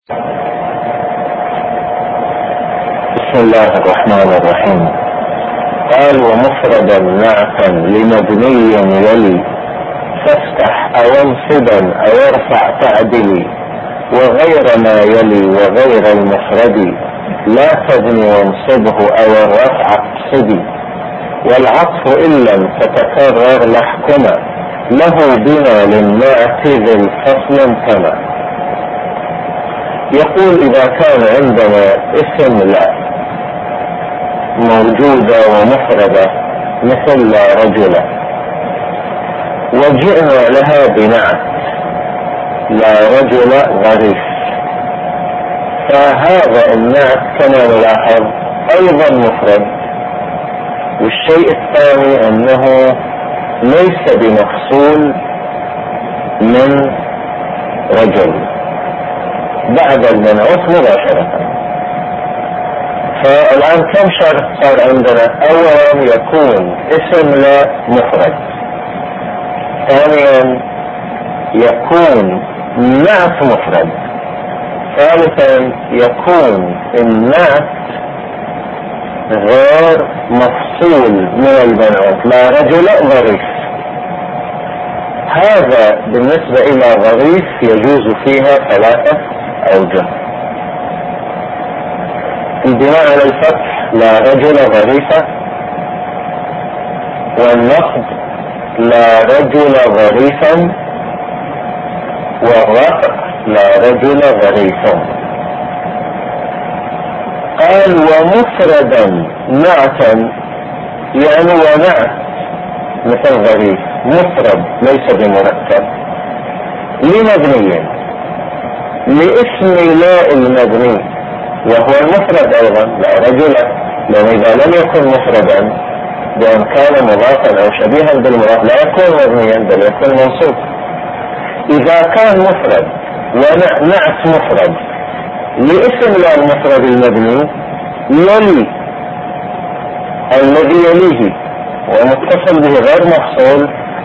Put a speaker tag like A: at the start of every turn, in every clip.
A: بسم الله الرحمن الرحيم. قال: ومفردا نعتا لمبني يلي، فافتح أو انصبا أو ارفع تعدلي، وغير ما يلي وغير المفرد لا تبني وانصبه أو الرفع اقصدي، والعطف إن لم تتكرر لاحكما، له بنا للنعت ذي الفصل انتمى. يقول: إذا كان عندنا اسم لا موجودة ومفردة مثل لا رجل، وجئنا لها بنعت لا رجل ظريف، فهذا النعت كما نلاحظ أيضا مفرد. والشيء الثاني أنه ليس بمفصول من رجل بعد المنعوت مباشرة. فالآن كم شرط صار عندنا؟ أولا يكون اسم لا مفرد، ثانيا يكون نعت مفرد، ثالثا يكون النعت غير مفصول من المنعوت، لا رجل ظريف. هذا بالنسبة إلى ظريف يجوز فيها ثلاثة أوجه: البناء على الفتح لا رجل ظريفة، والنصب لا رجل ظريفا، والرفع لا رجل ظريفا. قال: ومفردا نعتا، يعني ونعت مثل ظريف مفرد ليس بمركب لمبني، لاسم لا المبني وهو المفرد ايضا لا رجل، لان اذا لم يكن مفردا بان كان مضافا او شبيها بالمضاف لا يكون مبنيا بل يكون منصوب. اذا كان مفرد ونعت مفرد لاسم لا المفرد المبني يلي الذي يليه ومتصل به غير مفصول،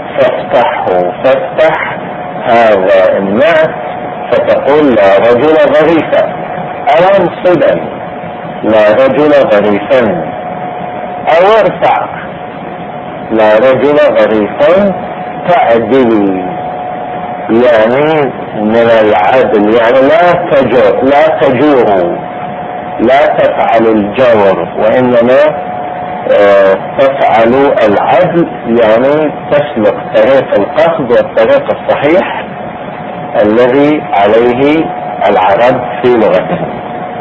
A: فافتح هذا النعت فتقول لا رجل ظريفا، أو انصبا لا رجل ظريفا، أو ارفع لا رجل ظريفا تعدلي، يعني من العدل، يعني لا تجور، لا تفعل الجور، وإنما تفعل العدل، يعني تسلك طريق القصد والطريق الصحيح الذي عليه العرب في لغتهم.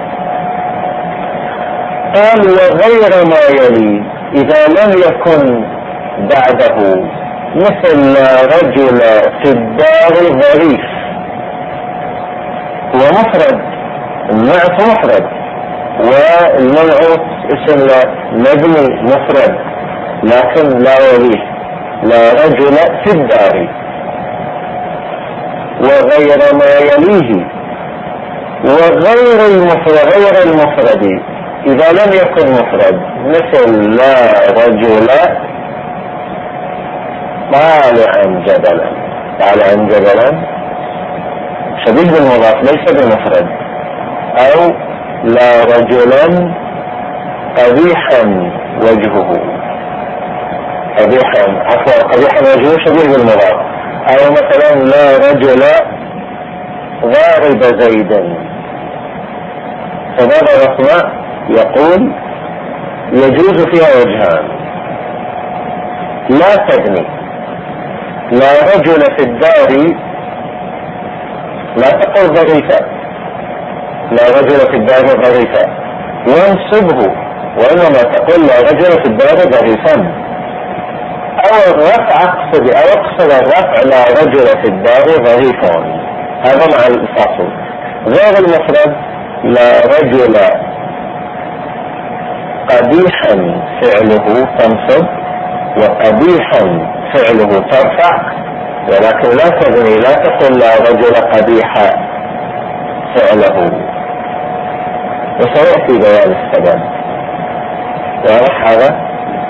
A: قال: وغير ما يلي، إذا لم يكن بعده مثل لا رجل في الدار ظريف، هو مفرد، النعت مفرد، والمنعوت اسم لا مبني مفرد لكن لا يليه، لا رجل في الدار. وغير ما يليه وغير المفرد إذا لم يكن مفرد مثل لا رجل طالعا جبلا شبيه بالمضاف ليس بمفرد، أو لا رجلا قبيحا وجهه، قبيحا وجهه شبيه بالمضاف، أو مثلا لا رجل ضارب زيدا. فباب الرسماء يقول يجوز فيها وجهان: لا تبني لا رجل في الدار، لا تقل ظريفا، لا رجل في الدار ظريفا، وانصبه، وإنما تقول لا رجل في الدار ظريفا، أو الرفع اقصد الرفع لا رجل في الدار ظريفا، هذا مع الفاصل. غير المفرد لا رجل قبيحا فعله تنصب، وقبيحا فعله ترفع، ولكن لا تبني، لا تقل لا رجل قبيحا فعله، وسيأتي بيان السبب. واضح هذا؟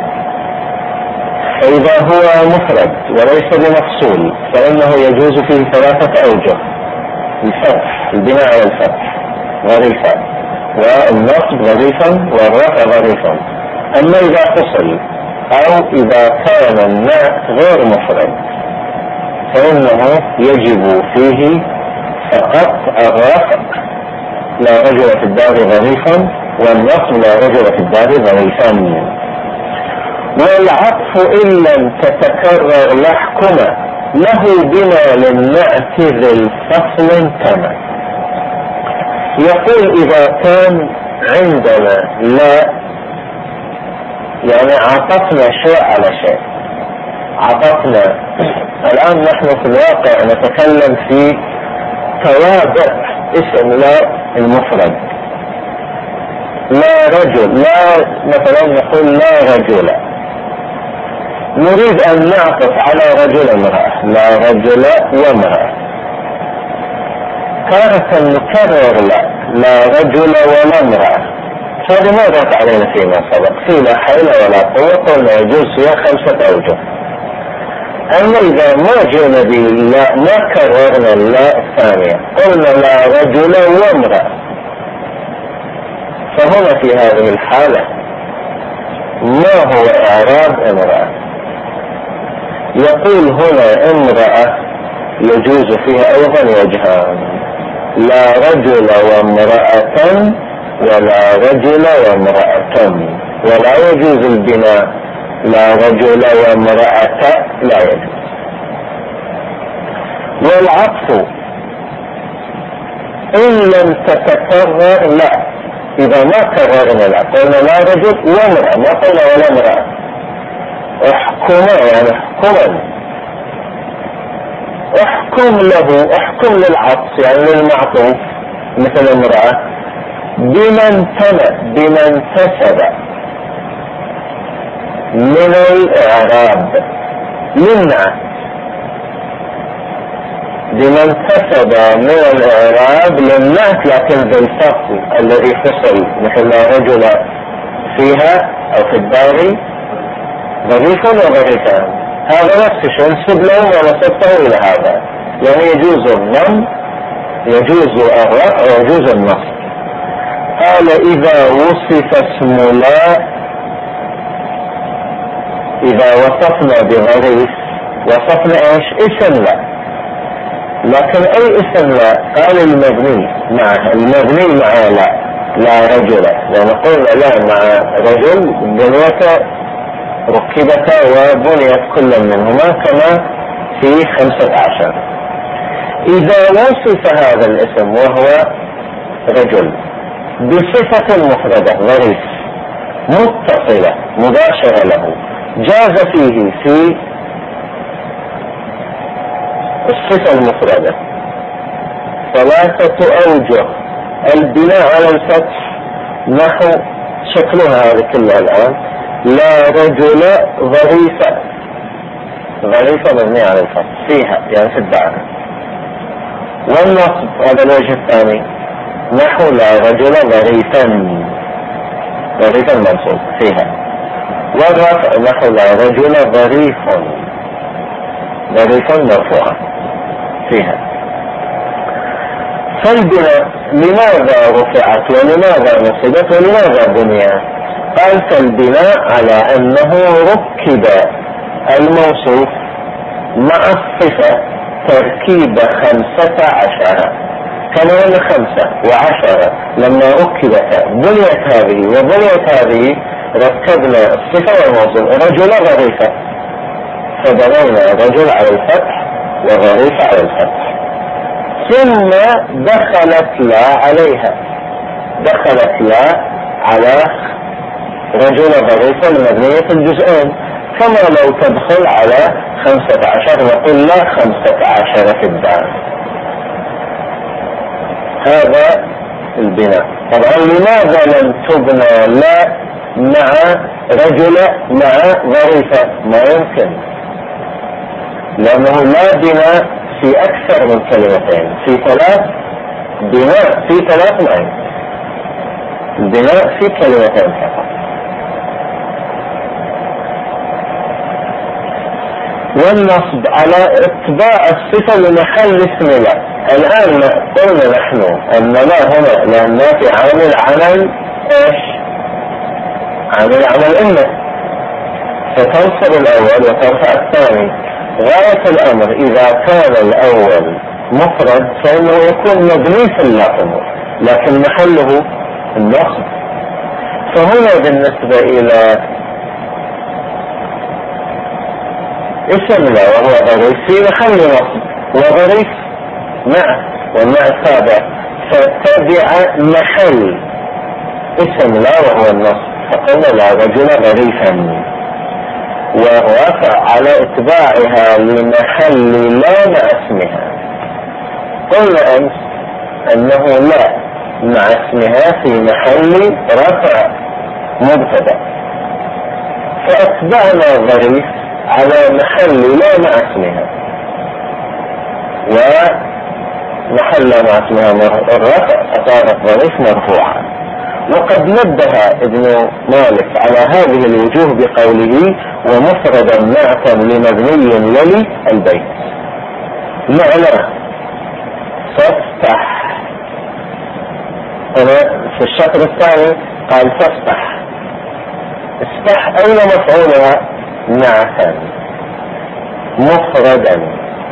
A: فإذا هو مفرد وليس بمفصول فإنه يجوز فيه ثلاثة أوجه: الفتح، البناء على الفتح، ظريفة، والنصب ظريفا والرفع ظريفا. أما إذا فصل أو إذا كان النعت غير مفرد فإنه يجب فيه فقط الرفع لا رجل في الدار ظريفا، والنصب لا رجل في الدار ظريفا. والعطف إن لم تتكرر لحكمة له بما للنعت ذي الفصل كما. يقول إذا كان عندنا لا، يعني عطفنا شيء على شيء، عطفنا. الآن نحن في الواقع نتكلم في توابع اسم لا المفرد. لا رجل، لا مثلا نقول لا رجل، نريد أن نعطف على رجل امرأة، لا رجل وامرأة. تارة نكرر لا رجل ولا امرأة، هذا ما ضاف علينا فيما سبق، في لا حول ولا قوة، قلنا يجوز فيها 5 أوجه. أما إذا ما جئنا بالله ما كررنا اللا الثانية، قلنا لا رجل وامرأة، فهنا في هذه الحالة ما هو إعراب امرأة؟ يقول هنا امرأة يجوز فيها أيضا وجهان، لا رجل وامرأة ولا رجل وامرأة، ولا يجوز البناء لا رجل وامرأة، لا يجوز. والعطف إن لم تتكرر لا، إذا ما كررنا لا، قلنا لا رجل وامرأة، ما قلنا ولا امرأة، احكم يعني احكما، احكم له، احكم للعطف يعني للمعطوف مثل امرأة بمن تنى، بمن انتسب من الإعراب للنعت، بمن انتسب من الإعراب للنعت لكن بالفصل الذي فصل، مثل لا رجل فيها أو في الدار ظريف وظريفان، هذا نفس الشيء نسب له ونسبته إلى هذا، يعني يجوز الضم يجوز الرفع ويجوز النصب. قال إذا وصف اسم لا، إذا وصفنا بظريف وصفنا إيش؟ اسم لا، لكن أي اسم لا؟ قال المبني معه، المبني مع لا رجل، ونقول لا مع رجل بنية ركبتا وبنيت كل منهما كما في 15. إذا وصف هذا الاسم وهو رجل بصفة مفردة ظريف متصلة مباشرة له، جاز فيه في الصفة المفردة 3 أوجه. البناء على الفتح نحو شكلها هذه كلها الآن، لا رجل ظريفة، ظريفة مبنية على الفتح فيها يعني في الدعاء. والنصب هذا الوجه الثاني نحو لا رجل ظريفا، ظريفا منصوب فيها. والرفع نحو لا رجل ظريف، ظريفا مرفوعا فيها. فالبناء لماذا رفعت ولماذا نصبت ولماذا بنيت؟ قال فالبناء على أنه ركب الموصوف مع الصفة تركيب 15، كان 5 و10 لما ركبت بنيت هذه وبنيت هذه، ركبنا الصفة والموصوف رجل ظريفة، فبنينا رجل على الفتح وظريف على الفتح، ثم دخلت لا عليها، دخلت لا على رجل ظريفة المبنية الجزئين، كما لو تدخل على 15 نقول لا 15 في الدار. هذا البناء. طبعا لماذا لم تبنى لا مع رجل مع ظريفة؟ ما يمكن، لأنه لا بناء في أكثر من كلمتين، في 3 بناء في 3 ما يمكن، البناء في كلمتين فقط. والنصب على اتباع الصفة لمحل اسم لا، الآن قلنا نحن أن ما هنا لأن في عامل عمل إيش؟ عامل عمل إنه، فتنصب الأول وترفع الثاني. غاية الأمر إذا كان الأول مفرد فإنه يكون مبني في اللفظ لكن محله النصب. فهنا بالنسبة إلى اسم لا وهو ظريف في محل نصب، وظريف نعت والنعت تابع، فتبع محل اسم لا وهو النصب. فقلنا لا رجل ظريفا، ورفع على اتباعها لمحل لا مع اسمها. قلنا امس انه لا مع اسمها في محل رفع مبتدا، فاتبعنا ظريف على محل لا مع اسمها، ومحل لا مع اسمها الرفع فصارت ظريف مرفوعة. وقد نبه ابن مالك على هذه الوجوه بقوله ومفردا نعتا لمبني يلي البيت. معناه فافتح، هنا في الشطر الثاني قال فافتح، افتح اين مفعولها؟ نعتا مفردا،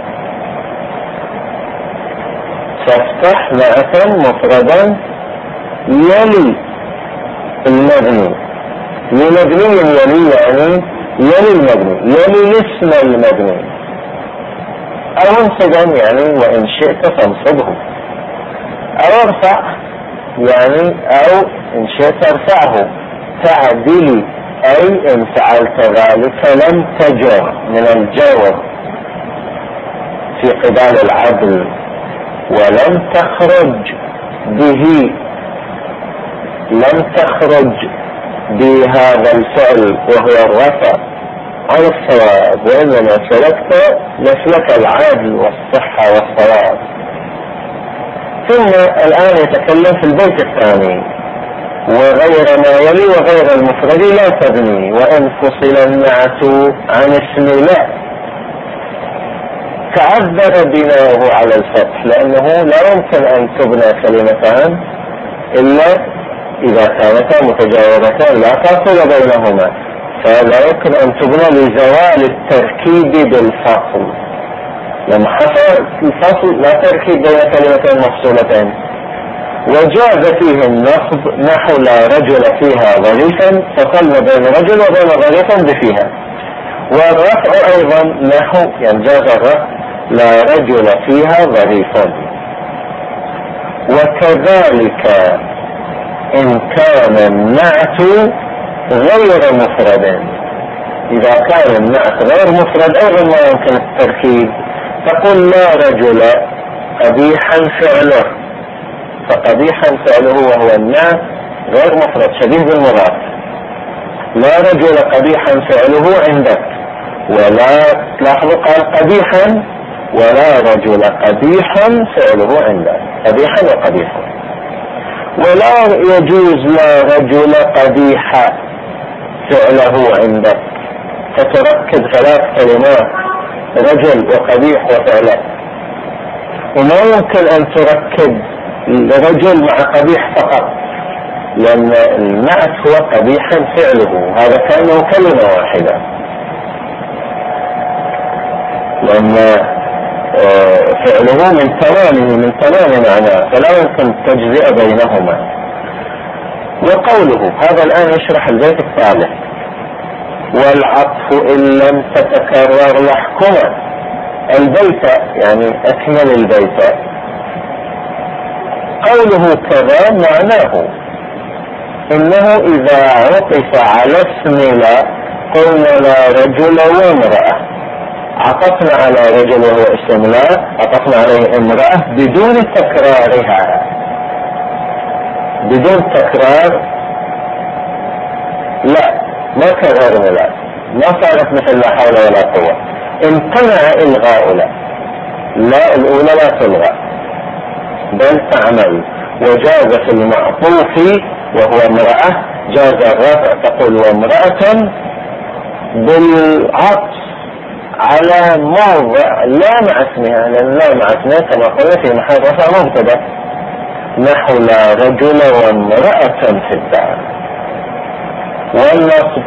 A: فافتح نعتا مفردا يلي المبني، لمبني يلي يعني يلي المبني، يلي الاسم المبني، او انصبا يعني وان شئت فانصبه، او ارفع يعني او ان شئت ارفعه، تعدلي اي ان فعلت ذلك لم تجر من الجور في قبال العدل، ولم تخرج به، لم تخرج بهذا الفعل وهو الرفع على الصواب، وإنما سلكت مسلك العدل والصحة والصواب. ثم الآن يتكلم في البيت الثاني وغير ما يلي وغير المفرد لا تبني، وإن فصل النعت عن اسم لا تعذر بناؤه على الفتح، لأنه لا يمكن أن تبنى كلمتان إلا إذا كانتا متجاورتان لا فاصل بينهما، فلا يمكن أن تبنى لزوال التركيب بالفصل. لما حصل الفصل لا تركيب بين كلمتين مفصولتين. وجاز فيه النصب نحو لا رجل فيها ظريفا، فصلنا بين رجل وبين ظريفا بفيها. والرفع أيضا نحو يعني جاز الرفع لا رجل فيها ظريفا. وكذلك إن كان النعت غير مفرد، إذا كان النعت غير مفرد أيضا ما يمكن التركيب، تقول لا رجل قبيحا فعله، فقبيحا فعله وهو النعت غير مفرد شبيه بالمضاف. لا رجل قبيحا فعله عندك، ولا تلاحظوا قال قبيحا ولا رجل قبيحا فعله عندك، قبيحا وقبيحا. ولا يجوز لا رجل قبيح فعله عندك، فتركب 3 كلمات رجل وقبيح وفعله، وما يمكن أن تركب رجل مع قبيح فقط، لأن النعت هو قبيحا فعله، هذا كأنه كلمة واحدة، لأن فعله من تمام معناه، فلا يمكن التجزئة بينهما. وقوله هذا الآن يشرح البيت الثالث والعطف إن لم تتكرر يحكم البيت، يعني أكمل البيت. قوله كذا معناه إنه إذا عطف على اسم لا قلنا لا رجل وامرأة، عطفنا على رجل وهو اسم لا، عطفنا عليه امرأة بدون تكرارها، بدون تكرار لا، ما كررنا لا، ما صارت مثل لا حول ولا قوة. امتنع الغاء لا الأولى لا تلغى بل تعمل. وجاز في المعطوف وهو امرأة جاز الرفع، تقول وامرأة بالعطف على موضع لا مع اسمها، لأن لا مع اسمها كما قلنا في محل رفع مبتدا، نحو لا رجل وامرأة في الدار. والنصب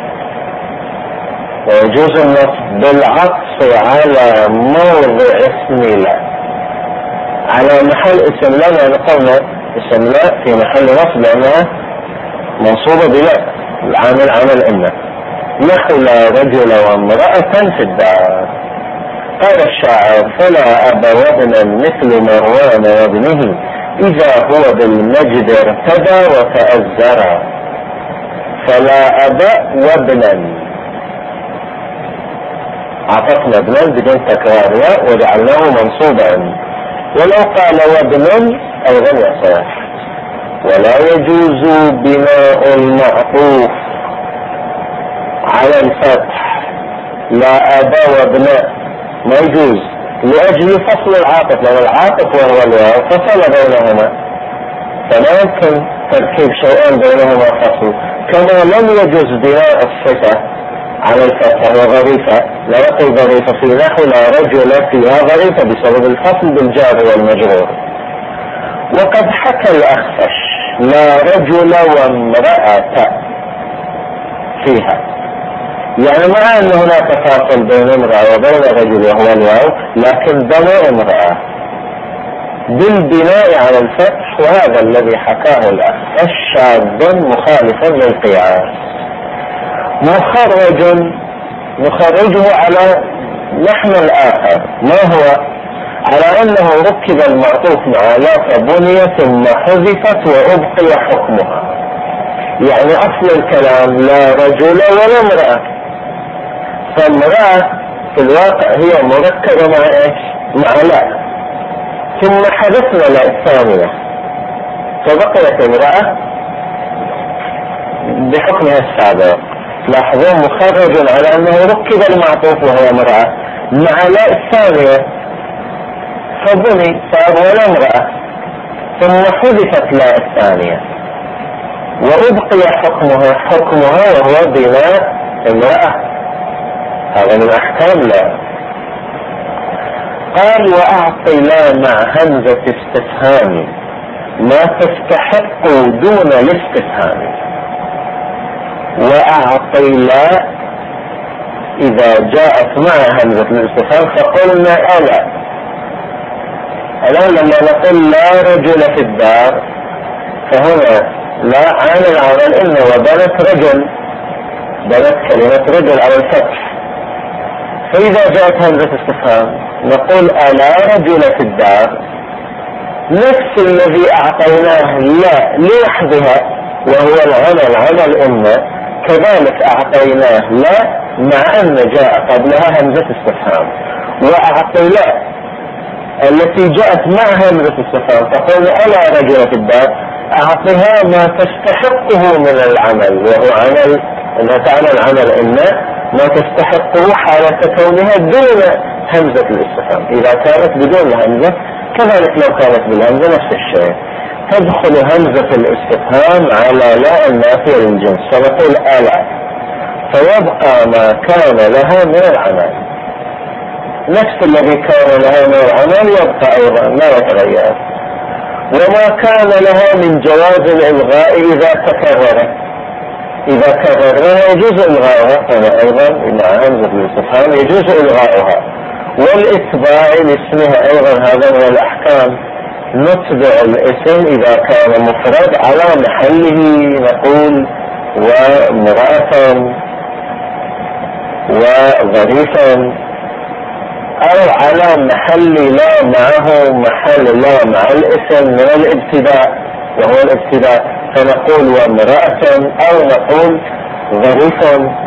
A: ويجوز النصب بالعطف على موضع اسم لا، على محل اسم لا، لأن قلنا اسم لا في محل نصب لأنها منصوبة بلا، العامل عمل إن، نحو لا رجل وامرأة في الدار. قال الشاعر فلا أب وابنا مثل مروان وابنه إذا هو بالمجد ارتدى وتأزرا. فلا أب وابنا، عطفنا ابنا بدون تكرار وجعلناه منصوبا، ولو قال وابن أيضا يصح. ولا يجوز بناء المعطوف على الفتح، لا أبا وابناء ما يجوز، لأجل فصل العاطف، لأن العاطف وهو الواو فصل بينهما، فلا يمكن تركيب شيئين بينهما فصل. كما لم يجوز بناء الصفة على الفتح وظريفة، لا يقول ظريفة في نحو لا رجل فيها ظريفة بسبب الفصل بالجار والمجرور. وقد حكى الأخفش لا رجل وامرأة فيها، يعني مع أن هناك فاصل بين امرأة وبين رجل وهو الواو، لكن بنى امرأة بالبناء على الفتح، وهذا الذي حكاه الأخفش شاذ مخالفا للقياس. نخرجه على نحو الآخر، ما هو؟ على أنه ركب المعطوف مع لا فبني ثم حذفت وأبقي حكمها، يعني أصل الكلام لا رجل ولا امرأة، فامرأة في الواقع هي مركبة مع إيش؟ مع لا، ثم حذفنا لا الثانية فبقيت امرأة بحكمها السابق. لاحظوا مخرج على أنه ركب المعطوف وهو امرأة مع لا الثانية فبني صار ولا امرأة، ثم حذفت لا الثانية وأبقي حكمها وهو بناء امرأة. هذا من أحكام لا. قال وأعطي لا مع همزة استفهام ما تستحق دون الاستفهام. وأعطي لا إذا جاءت مع همزة الاستفهام فقلنا ألا. الآن لما نقول لا رجل في الدار فهنا لا عامل عمل إن وبنت رجل، بنت كلمة رجل على الفتح، فإذا جاءت همزة استفهام نقول ألا رجل في الدار، نفس الذي أعطيناه لا لوحدها وهو العمل عمل إن، كذلك أعطيناه لا مع أن جاء قبلها همزة استفهام. وأعطي لا التي جاءت مع همزة استفهام تقول ألا رجل في الدار، أعطيها ما تستحقه من العمل وهو عمل أنها تعمل عمل إن، ما تستحقه حالة كونها دون همزة الاستفهام. إذا كانت بدون الهمزة كذلك لو كانت بالهمزة نفس الشيء، تدخل همزة الاستفهام على لا النافية للجنس فنقول ألا، فيبقى ما كان لها من العمل، نفس الذي كان لها من العمل يبقى أيضا لا يتغير. وما كان لها من جواز الإلغاء إذا تكرر، إذا كررها يجوز إلغاؤها، فهنا أيضا مع همزة الاستفهام يجوز إلغاؤها. والإتباع لاسمها أيضا هذا من الأحكام، نتبع الاسم إذا كان مفرد على محله، نقول وامرأة وظريفا، أو على محل لا معه محل لا مع الاسم من الابتداء وهو الابتداء، فنقول وامرأة أو نقول ظريفا.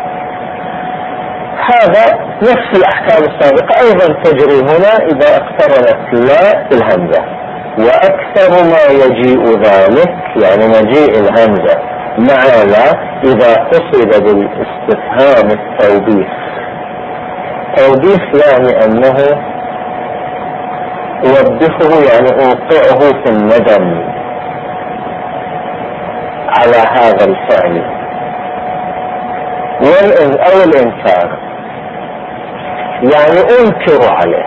A: هذا نفس الأحكام السابقة أيضا تجري هنا إذا اقترنت لا بالهمزة. وأكثر ما يجيء ذلك يعني مجيء الهمزة مع لا إذا قصد بالاستفهام التوبيخ. توبيخ يعني أنه يوبخه، يعني أوقعه في الندم على هذا الفعل أو الإنكار. يعني أنكر عليه.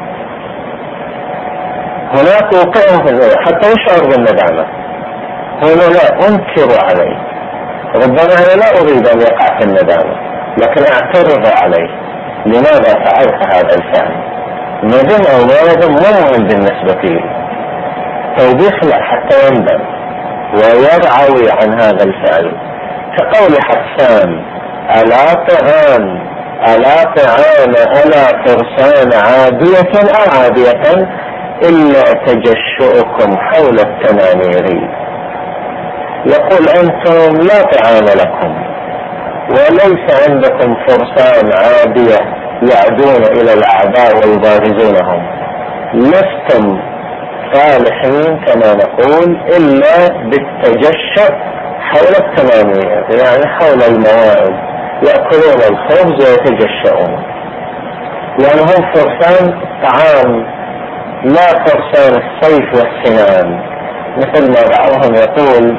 A: هناك وقعه في الزنا حتى يشعر بالندامة، هنا لا أنكر عليه، ربما أنا لا أريد أن يقع في الندامة لكن أعترض عليه، لماذا فعلت هذا الفعل؟ ندم أو ما ندم مهم بالنسبة لي، توضيح له حتى يندم ويرعوي عن هذا الفعل. كقول حسان: ألا طعام ألا فرسان عادية أو عادية إلا تجشؤكم حول التنانير. يقول أنتم لا طعام لكم وليس عندكم فرسان عادية يعدون إلى الأعداء ويبارزونهم، لستم صالحين كما نقول إلا بالتجشؤ حول التنانير، يعني حول الموائد، يأكلون الخبز ويتجشؤون، يعني هم فرسان طعام لا فرسان السيف والسنان. مثل ما بعضهم يقول،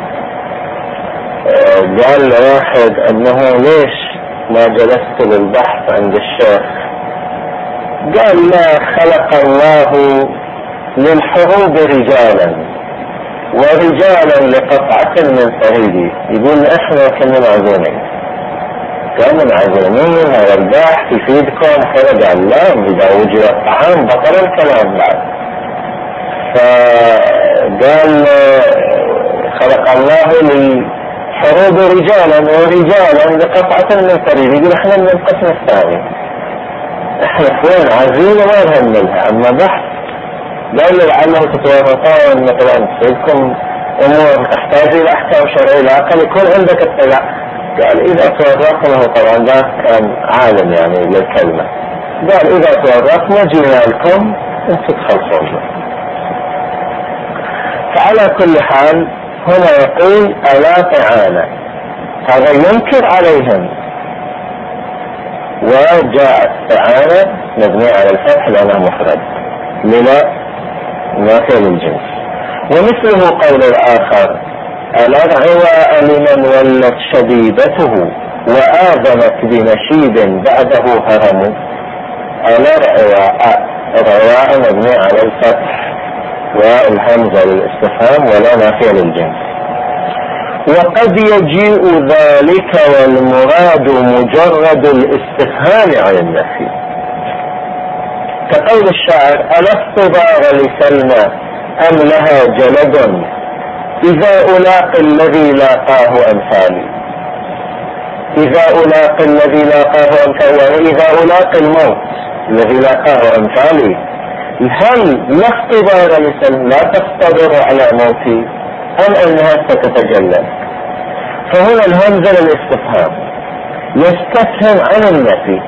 A: قال واحد أنه ليش ما جلست للبحث عند الشيخ؟ قال: لا، خلق الله للحروب رجالا ورجالا لقطعة من فريدي. يقول احنا كنا معزومين، كانوا معزومين، هذا البحث يفيدكم كذا. قال: لا، إذا وجد الطعام بطل الكلام بعد. فقال: خلق الله للحروب رجالا ورجالا لقطعة من فريدي. يقول احنا من القسم الثاني، احنا اثنين عزيمة ما نهملها، اما بحث قال لعله تتوافقون مثلا فيكم امور تحتاج الى احكام شرعيه الاقل يكون عندك اطلاع. قال: اذا توافقنا، طبعا ده كان عالم يعني للكلمه، قال: اذا توافقنا جينا لكم انتم تخلصون. فعلى كل حال هنا يقول: الا طعام، هذا ينكر عليهم، وجاء الطعام مبني على الفتح لانه مفرد للا نافع للجنس. ومثله قول الآخر: ألا عواء لمن ولت شبيبته وآذنت بنشيد بعده هرم. ألا رواء مبني على الفتح والهمزة للاستفهام ولا نافع للجنس. وقد يجيء ذلك والمراد مجرد الاستفهام عن النفي، كقول الشاعر: ألست ضار لسلمى أم لها جلد إذا ألاقي الذي لاقاه أمثالي. إذا ألاقي الذي لاقاه أمثالي يعني إذا ألاقي الموت الذي لاقاه أمثالي. هل لست ضار لسلمى لا تصطبر على موتي أم أنها ستتجلى؟ فهنا الهمزة للاستفهام يستفهم عن النفي.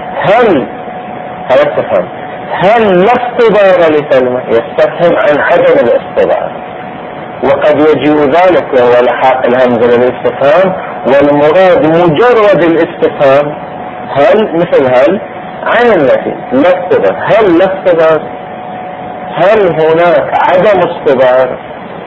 A: هل لست ضار لسلمى يستفهم عن عدم الاصطبار، وقد يجيء ذلك وهو لحاق الهمزة للاستفهام والمراد مجرد الاستفهام. هل مثل هل عن النفي، لست ضار، هل لست ضار، هل هناك عدم اصطبار؟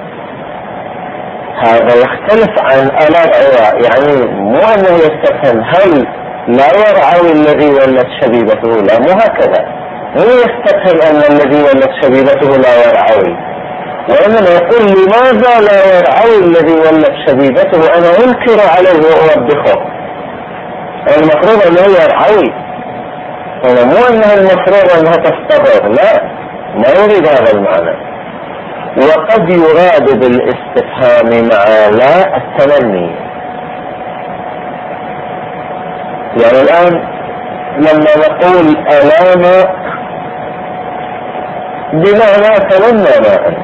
A: هذا يختلف عن ألا العواء، يعني مو أنه يستفهم هل لا يرعوي الذي ولت شبيبته، لا، مو هكذا، مو يستفهم أن الذي ولت شبيبته لا يرعوي، وإنما يقول: لماذا لا يرعوي الذي ولت شبيبته؟ أنا أنكر عليه وأوبخه. المفروض أنه يرعوي، أنا مو أنه المفروض أنها تصطبر، لا، ما يريد هذا المعنى. وقد يراد بالاستفهام مع لا التمني. يعني الآن لما نقول ألام بمعنى تمنى ماء،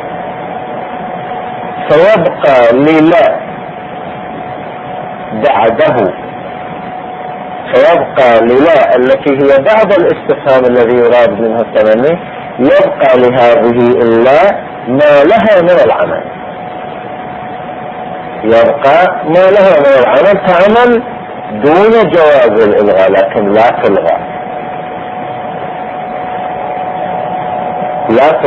A: فيبقى للا بعده، فيبقى للا التي هي بعد الاستفهام الذي يراد منه التمني، يبقى لهذه إلا ما لها من العمل، يبقى ما لها من العمل، تعمل دون جواز الإلغاء لكن لا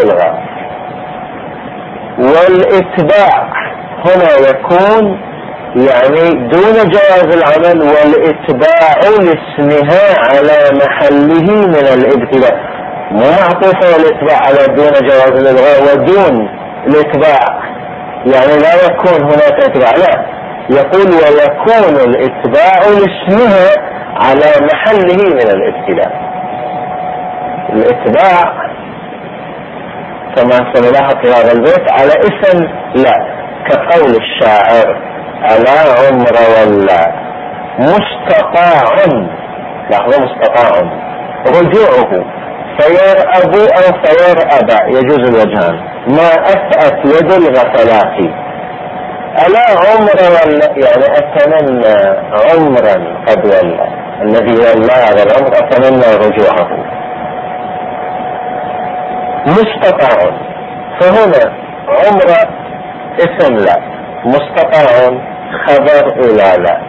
A: تلغى. والإتباع هنا يكون يعني دون جواز العمل، والاتباع لاسمها على محله من الابتداء، مو معطوفة الاتباع على دون جواز الالغاء ودون الاتباع، يعني لا يكون هناك اتباع، لا، يقول ويكون الاتباع لاسمها على محله من الابتداء. الاتباع كما سنلاحظ في هذا البيت على اسم لا، كقول الشاعر ألا عمر ولا مستطاع، لاحظوا مستطاع، رجوعه فيرأب أو فيرأب يجوز الوجهان، ما أسأت يد الغفلات. ألا عمر ولا يعني أتمنى عمرا قد ولا، الذي ولى هذا العمر أتمنى رجوعه. مستطاع، فهنا عمر اسم لا، مستطاع خبر إلى لا،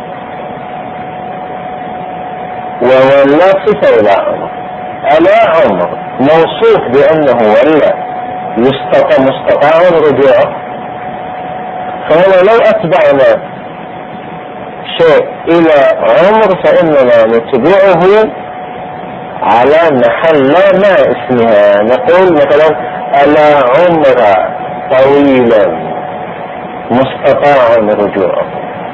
A: وولى صفة إلى عمر. ألا عمر موصوف بأنه ولا مستطاع رجوعه، فهنا لو أتبعنا شيء إلى عمر فإننا نتبعه على محل لا ما اسمها، نقول مثلا ألا عمر طويلا مستطاع رجوعه.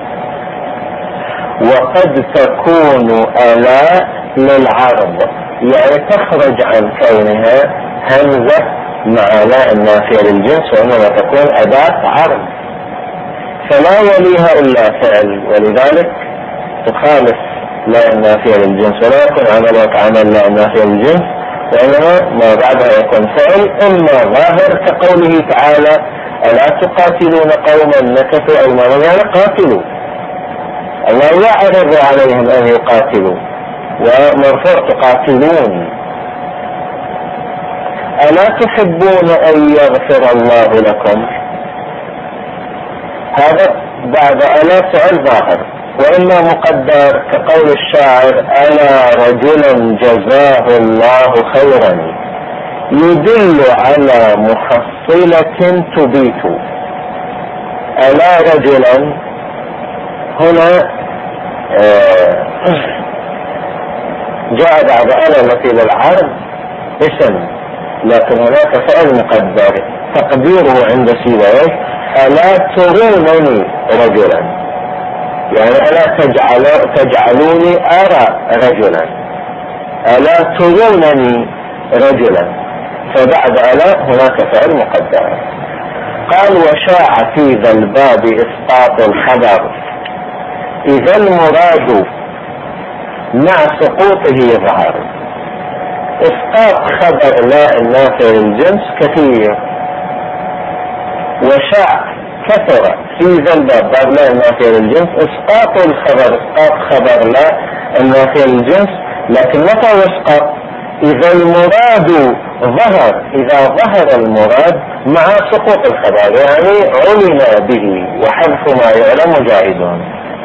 A: وقد تكون ألا للعرض، يعني تخرج عن كونها همزة مع لا النافية للجنس، وإنما تكون أداة عرض، فلا يليها إلا فعل، ولذلك تخالف لا النافية للجنس، ولا يكون عملها كعمل لا النافية للجنس، وإنما ما بعدها يكون فعل إما ظاهر كقوله تعالى ألا تقاتلون قوما نكثوا أيمانهم، يعني قاتلوا، الله يعرض عليهم أن يقاتلوا، ومرفوع تقاتلون. ألا تحبون أن يغفر الله لكم، هذا بعد ألا فعل ظاهر، وإما مقدر كقول الشاعر ألا رجلا جزاه الله خيرا يدل على محصلة تبيت. ألا رجلا هنا جاء بعد ألا التي للعرض اسم، لكن هناك فعل مقدر تقديره عند سيبويه ألا ترونني رجلا، يعني ألا تجعلوني أرى رجلا، ألا ترونني رجلا، فبعد ألا هناك فعل مقدر. قال وشاع في ذا الباب إسقاط الخبر إذا المراد مع سقوطه يظهر. إسقاط خبر لا النافع للجنس كثير، وشاع كثر في ذا الباب باب لا النافع للجنس إسقاط الخبر، إسقاط خبر لا النافع للجنس، لكن متى يسقط؟ إذا المراد ظهر، إذا ظهر المراد مع سقوط الخبر، يعني علم به وحذف ما يعلم جائز.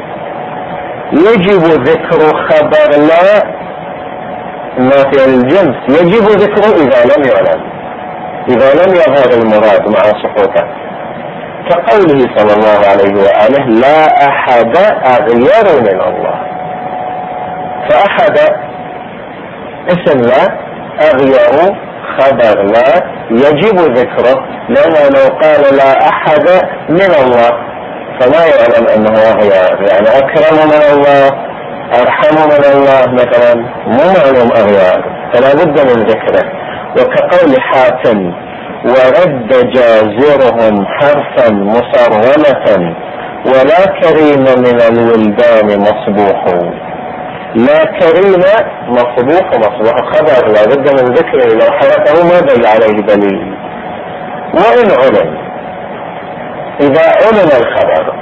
A: يجب ذكر خبر لا نافع للجنس، يجب ذكره إذا لم يعلم، إذا لم يظهر المراد مع سقوطه، كقوله صلى الله عليه وآله لا أحد أغير من الله، فأحد اسم لا، أغير خبر لا، يجب ذكره، لأنه لو قال لا أحد من الله فما يعلم أنه أغير، يعني أكرم من الله، أرحم من الله مثلا، مو معلوم أغير، فلا بد من ذكره. وكقول حاتم ورد جازرهم حرفا مصرمة ولا كريم من الولدان مصبوح. لا كريم مصبوح، خبر لا بد من ذكره، لو حرفه ما دل عليه دليل. وإن علم، إذا علم الخبر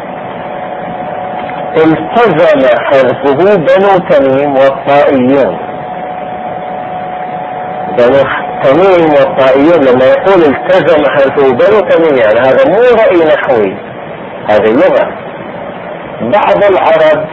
A: التزم حذفه بنو تميم والطائيون. بنو تميم والطائيون لما يقول التزم حذفه بنو تميم، يعني هذا مو رأي نحوي، هذه لغة. بعض العرب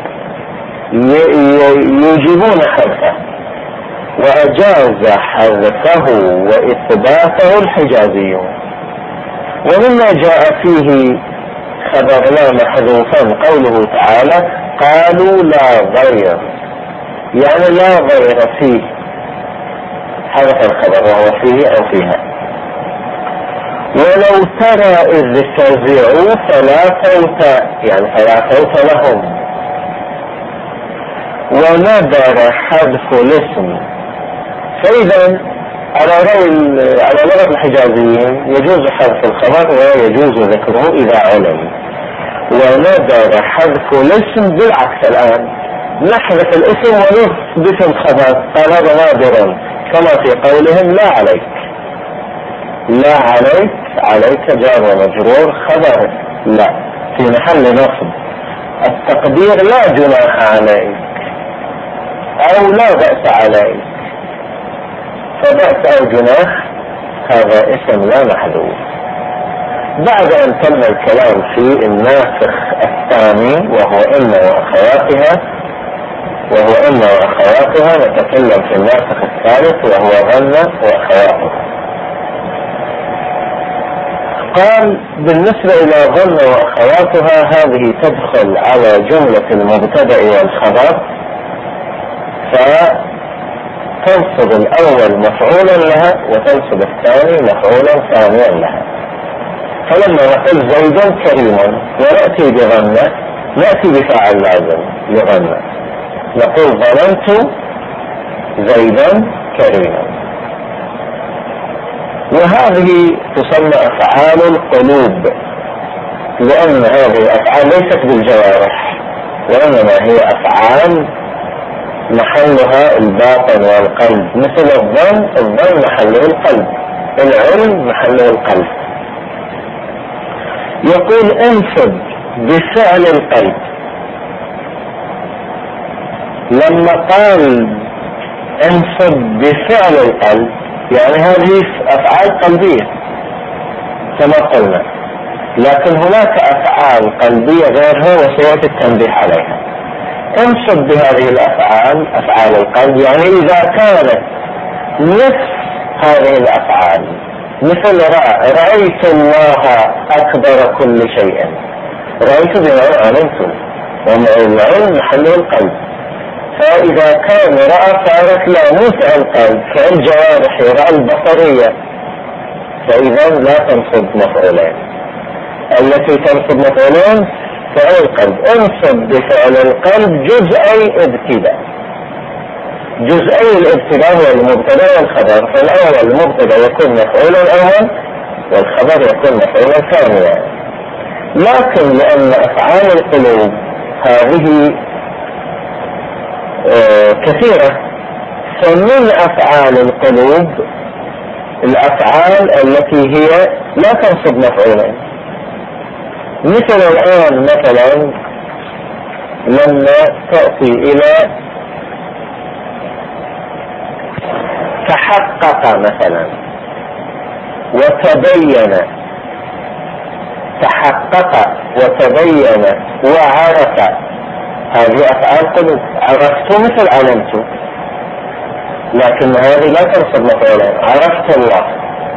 A: يوجبون حذفه، وأجاز حذفه وإثباته الحجازيون. ومما جاء فيه خبر لا محذوفا قوله تعالى قالوا لا ضير، يعني لا ضير فيه، حذف الخبر وهو فيه أو فيها. ولو ترى إذ فزعوا فلا فوت، يعني فلا فوت لهم. وندر حذف الاسم، فإذا على لغة الحجازيين يجوز حذف الخبر ويجوز ذكره إذا علم. وندر حذف الاسم بالعكس، الآن نحذف الاسم ونثبت الخبر، قال هذا نادر، كما في قولهم لا عليك. لا عليك، عليك جار ومجرور، خبر لا في محل نصب، التقدير لا جناح عليك أو لا بأس عليك، فبأس أو جناح هذا اسم لا محذوف. بعد أن تم الكلام في الناسخ الثاني وهو إن وأخواتها، نتكلم في الناسخ الثالث وهو ظن وأخواتها. قال بالنسبة إلى ظن وأخواتها هذه تدخل على جملة المبتدأ والخبر، فتنصب الأول مفعولا لها وتنصب الثاني مفعولا ثانيا لها. فلما نقول زيدا كريما ونأتي بظن نأتي بفاعل لازم لظن، نقول ظننت زيدا كريما. وهذه تسمى أفعال القلوب، لأن هذه الأفعال ليست بالجوارح وإنما هي أفعال محلها الباطن والقلب، مثل الظن محله القلب، العلم محله القلب. يقول انسب بفعل القلب، لما قال انسب بفعل القلب يعني هذه أفعال قلبية كما قلنا، لكن هناك أفعال قلبية غيرها وسيأتي التنبيه عليها. انصب بهذه الأفعال أفعال القلب، يعني إذا كانت نفس هذه الأفعال، مثل رأيت الله أكبر كل شيء، رأيت بمعنى علمت، والعلم محله القلب، فإذا كان رأى صارت لا نفع القلب كالجوارح رأى البصرية، فإذا لا تنصب مفعولين، التي تنصب مفعولين فعل القلب. انصب بفعل القلب جزئي ابتداء، جزئي الابتداء هو المبتدا والخبر، فالأول المبتدا يكون مفعولا أول والخبر يكون مفعولا ثانيا. لكن لأن أفعال القلوب هذه كثيرة، فمن أفعال القلوب الأفعال التي هي لا تنصب مفعولا، مثل الآن مثلا لما تأتي إلى تحقق مثلا وتبين، تحقق وتبين وعرف، هذه أفعال قلوب. عرفت مثل علمت، لكن هذه لا تنصب مفعولا. عرفت الله،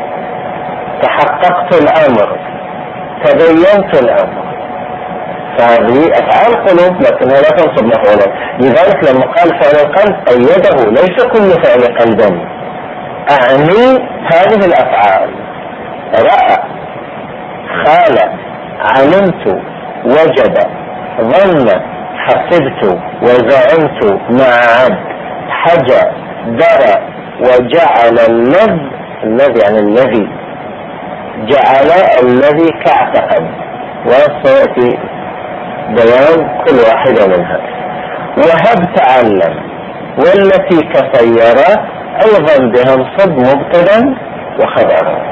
A: تحققت الأمر، تبينت الأمر، فهذه أفعال قلوب لكنها لا تنصب مفعولا. لذلك لما قال فعل القلب قيده، ليس كل فعل قلبا، أعني هذه الأفعال: رأى، خال، علمت، وجد، ظن، حسبت، وزعمت، معد، حجى، درى، وجعل الذي يعني الذي، جعل الذي كاعتقد، وسيأتي بيان كل واحدة منها. وهب تعلم، والتي كسيرة أيضا بها انصب مبتدا وخبرا.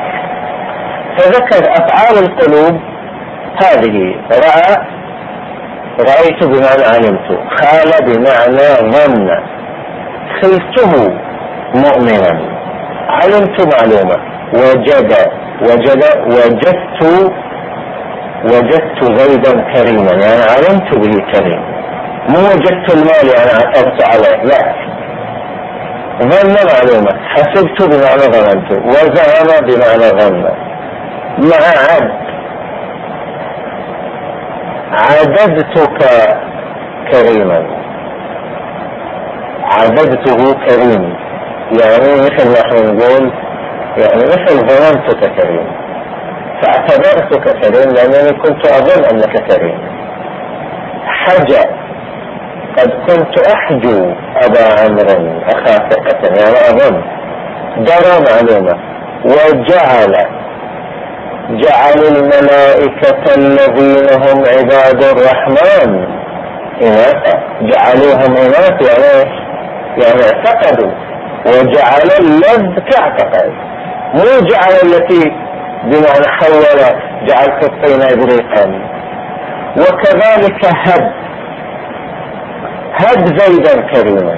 A: فذكر أفعال القلوب هذه: رأى، رأيت بمعنى علمت، خال بمعنى ظن، خلته مؤمنا، علمت معلومة، وجدت زيدا كريما، يعني علمت به كريم، مو وجدت المال يعني عثرت عليه، لا، ظن معلومة، حسبت بمعنى ظننت، وزعم بمعنى ظن، مع عد عددتك كريما، عددته كريم، يعني مثل ما احنا نقول يعني مثل ظننتك كريم، فاعتبرتك كريم لانني كنت اظن انك كريم. حجى، قد كنت احجو ابا عمرو اخا ثقة، يعني اظن. درى معلومة. جعل الملائكة الذين هم عباد الرحمن إناثا، جعلوهم إناث يعني اعتقدوا. وجعل اللذ كاعتقد، مو جعل التي بمعنى حول جعلت الطين إبريقا. وكذلك هد زيدا كريما.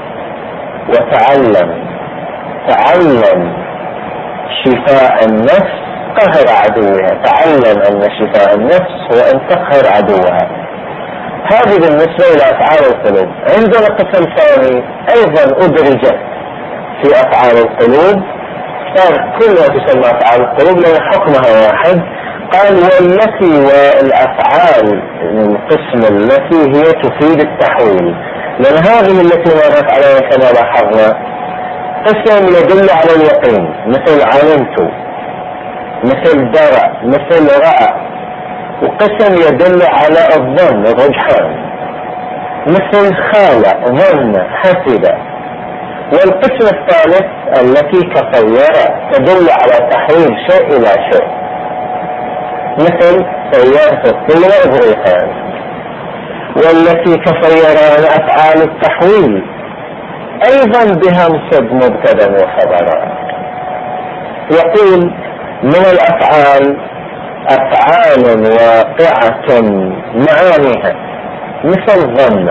A: تعلم شفاء النفس قهر عدوها، تعلم أن شفاء النفس هو أن تقهر عدوها. هذه بالنسبة إلى أفعال القلوب. عندنا قسم ثاني أيضا أدرجت في أفعال القلوب، صار كلها تسمى أفعال القلوب لأن حكمها واحد. قال والتي والأفعال القسم التي هي تفيد التحويل، لأن هذه التي مرت عليها كما لاحظنا قسم يدل على اليقين مثل علمت، مثل درى، مثل رأى. وقسم يدل على الظن الرجحان مثل خال، ظن، حسب. والقسم الثالث التي كسيارة تدل على تحويل شيء إلى شيء مثل سيارة الطين إبريقان. والتي كسيارة أفعال التحويل أيضا بها نصب مبتدا وخبرا. يقول من الأفعال أفعال واقعة معانيها مثل ظن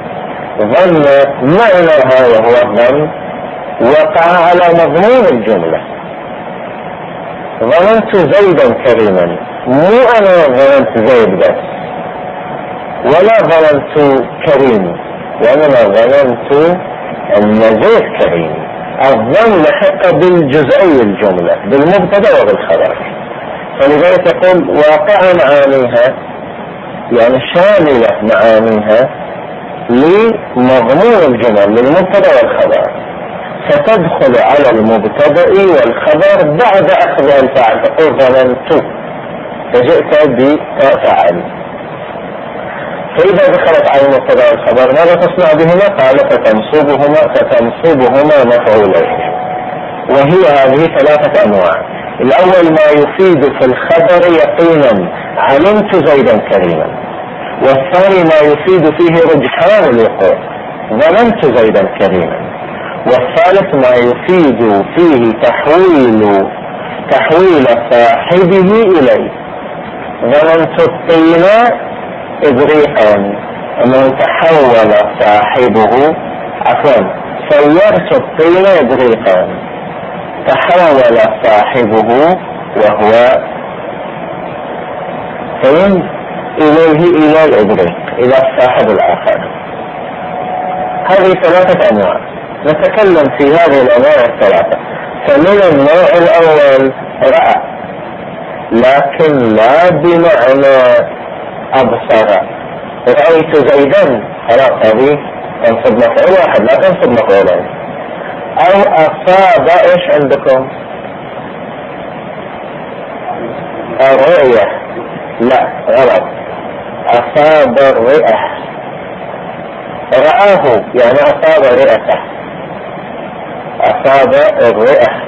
A: معناها وهو الظن وقع على مضمون الجملة. ظننت زيدا كريما، مو أنا ظننت زيد بس، ولا ظننت كريم، وأنا ظننت أن زيد كريم. الظن لحق بالجزئي الجملة بالمبتدا وبالخبر، فلذلك يقول واقع معانيها يعني شاملة معانيها لمضمون الجمل للمبتدا والخبر، فتدخل على المبتدا والخبر بعد أخذها الفاعل. تقول ظننت فجئت بفاعل، فإذا دخلت على المبتدا والخبر ماذا تصنع بهما؟ قال فتنصبهما مفعولين. وهي هذه ثلاثة أنواع. الأول ما يفيد في الخبر يقينا علمت زيدا كريما، والثاني ما يفيد فيه رجحان الوقوع ظننت زيدا كريما، والثالث ما يفيد فيه تحويل صاحبه إليه. ظننت الطين إبريقا، من تحول صاحبه سيرت الطين إبريقا، تحول صاحبه وهو طين إلى الإبريق، إلى الصاحب الآخر. هذه ثلاثة أنواع نتكلم في هذه الأنواع الثلاثة. فمن النوع الأول رأى، لكن لا بمعنى أبصر. رأيت زيدا خلاص هذه تنصب مفعول واحد لا تنصب مفعولين. أو أصاب إيش عندكم؟ الرؤية، لا غلط، أصاب الرئة. رآه يعني أصاب رئته، أصاب الرئة.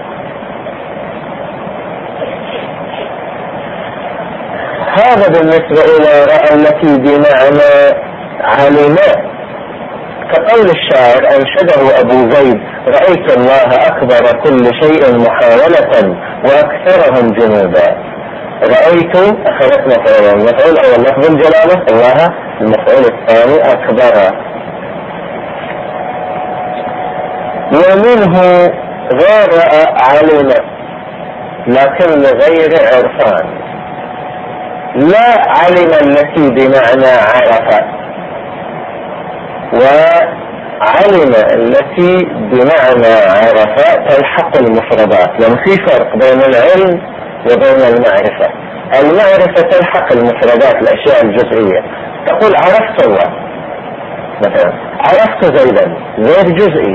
A: هذا بالنسبة إلى رأى التي بمعنى علم، كقول الشاعر أنشده أبو زيد: رأيت الله أكبر كل شيء محاولة وأكثرهم جنودا. رأيت أخذت مفعول، المفعول الأول لفظ الجلالة الله، المفعول الثاني أكبر. ومنه غير علم لكن لغير عرفان. لا علم التي بمعنى عرف، وعلم التي بمعنى عرف تلحق المفردات، لأن في فرق بين العلم وبين المعرفة. المعرفة تلحق المفردات الأشياء الجزئية. تقول عرفت الله مثلا، عرفت زيدا، غير جزئي.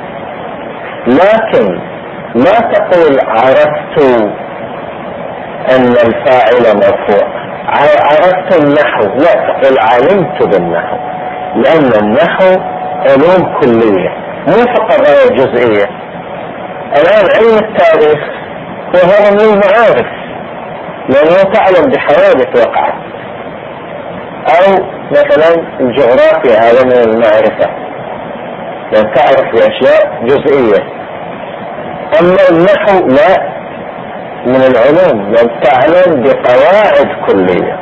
A: لكن لا تقول عرفت أن الفاعل مرفوع، عرفت النحو، لا تقول علمت بالنحو، لأن النحو علوم كلية مو فقط غير جزئية. الآن علم التاريخ وهو من المعارف، لأنه تعلم بحوادث وقعت، أو مثلا الجغرافيا هذا من المعرفة، لأن تعرف بأشياء جزئية. أما النحو لا، من العلوم، لأن تعلم بقواعد كلية.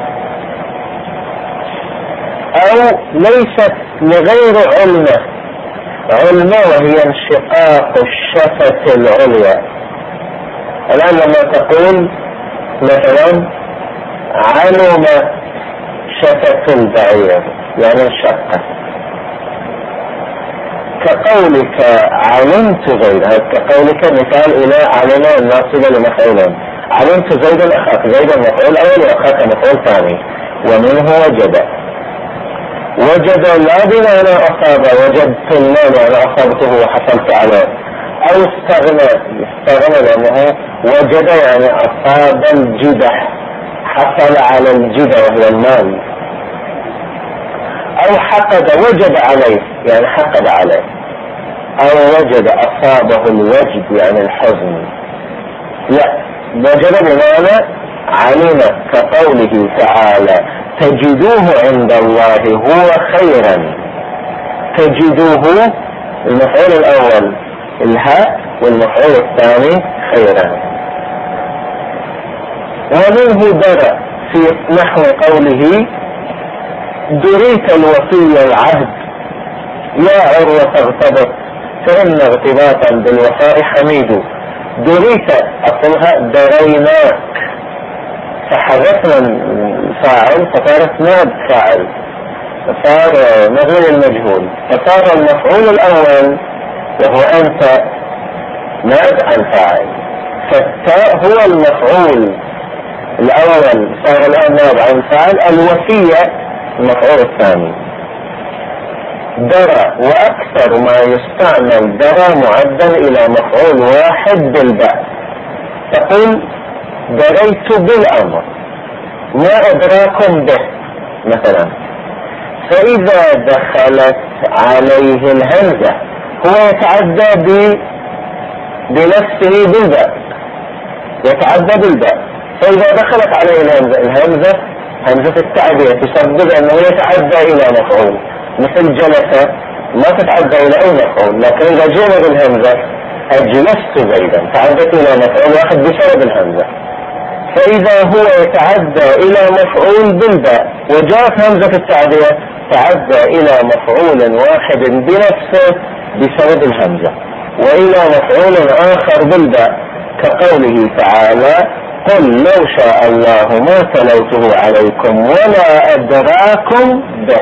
A: أو ليست لغير علمه، علمه وهي انشقاق الشفة العليا. الآن لما تقول مثلا علم شفة البعير يعني انشقت، كقولك علمت زيدا، كقولك مثال إلى علم الناصبة لمفعولين، علمت زيدا أخاك، زيدا مفعول أول وأخاك مفعول ثاني. ومنه وجد، وجد لا بمعنى أصاب، وجدت المال يعني أصابته وحصلت عليه. أو استغنى، استغنى لأنه وجد يعني أصاب الجدح، حصل على الجدة وهو المال. أو حقد، وجد عليه يعني حقد عليه. أو وجد أصابه الوجد يعني الحزن. لا، وجد بمعنى علم، كقوله تعالى تجدوه عند الله هو خيرا. تجدوه المفعول الأول الهاء، والمفعول الثاني خيرا. ومنه درى في نحو قوله دريت الوفي العهد يا عروة اغتبط، فإن اغتباطا بالوفاء حميد. دريت أصلها دريناك، فحذفنا الفاعل فصارت نائب فاعل، فصار مفعول المجهول، فصار المفعول الأول وهو أنت نائب عن فاعل، فالتاء هو المفعول الأول صار الآن نائب عن فاعل، الوفية المفعول الثاني. درى، وأكثر ما يستعمل درى معدل إلى مفعول واحد بالباء. تقول دريت بالأمر، ما أدراكم به مثلا. فإذا دخلت عليه الهمزة هو يتعدى بنفسه بالباء، يتعدى بالباء. فإذا دخلت عليه الهمزة همزة التعدية تسبب أنه يتعدى إلى مفعول، مثل جلس ما تتعدى إلى أي مفعول، لكن إذا جينا بالهمزة أجلست زيدا تعدت إلى مفعول واحد بسبب الهمزة. فإذا هو يتعدى إلى مفعول بالباء وجاءت همزة التعدية تعدى إلى مفعول واحد بنفسه بسبب الهمزة، وإلى مفعول آخر بالباء، كقوله تعالى قل لو شاء الله ما تلوته عليكم ولا أدراكم به.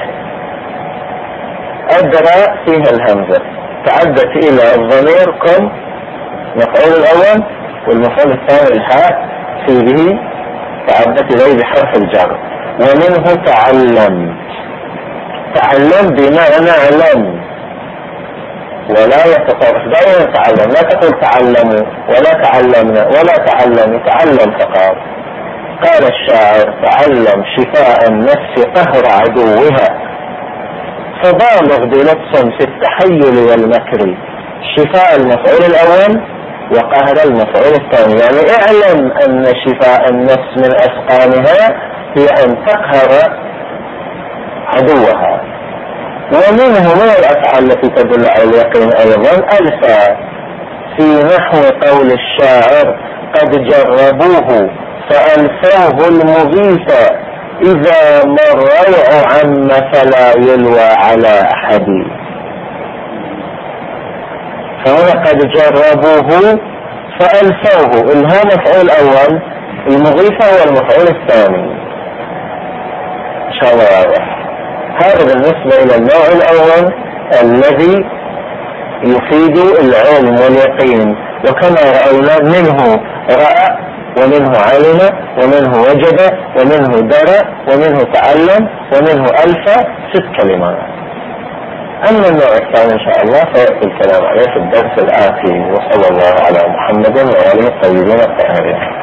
A: أدرى فيها الهمزة تعدت إلى الضمير كم مفعول الأول، والمفعول الثاني الحاء فيه تعدت إليه بحرف الجر. ومنه تعلم، تعلم بمعنى علم، ولا يتصرف دائما تعلم، لا تقول تعلموا ولا تعلمنا ولا تعلم، تعلم فقط. قال الشاعر تعلم شفاء النفس قهر عدوها، فبالغ بلطف في التحيل والمكر. شفاء المفعول الأول وقهر المفعول الثاني، يعني اعلم أن شفاء النفس من أسقامها هي أن تقهر عدوها. ومنه من الأفعال التي تدل على اليقين أيضا ألفا، في نحو قول الشاعر قد جربوه فألفوه المغيث، إذا ما الروع عم فلا يلوى على أحد. فهنا قد جربوه فألفوه، الها مفعول أول، المغيث هو المفعول الثاني. إن شاء الله واضح. هذا بالنسبة إلى النوع الأول الذي يفيد العلم واليقين. وكما رأينا منه رأى ومنه علم ومنه وجد ومنه درى ومنه تعلم ومنه ألف 6 كلمات. أما النوع الثاني إن شاء الله فيأتي الكلام عليه في الدرس الآتي. وصلى الله على محمد وآله الطيبين الطاهرين.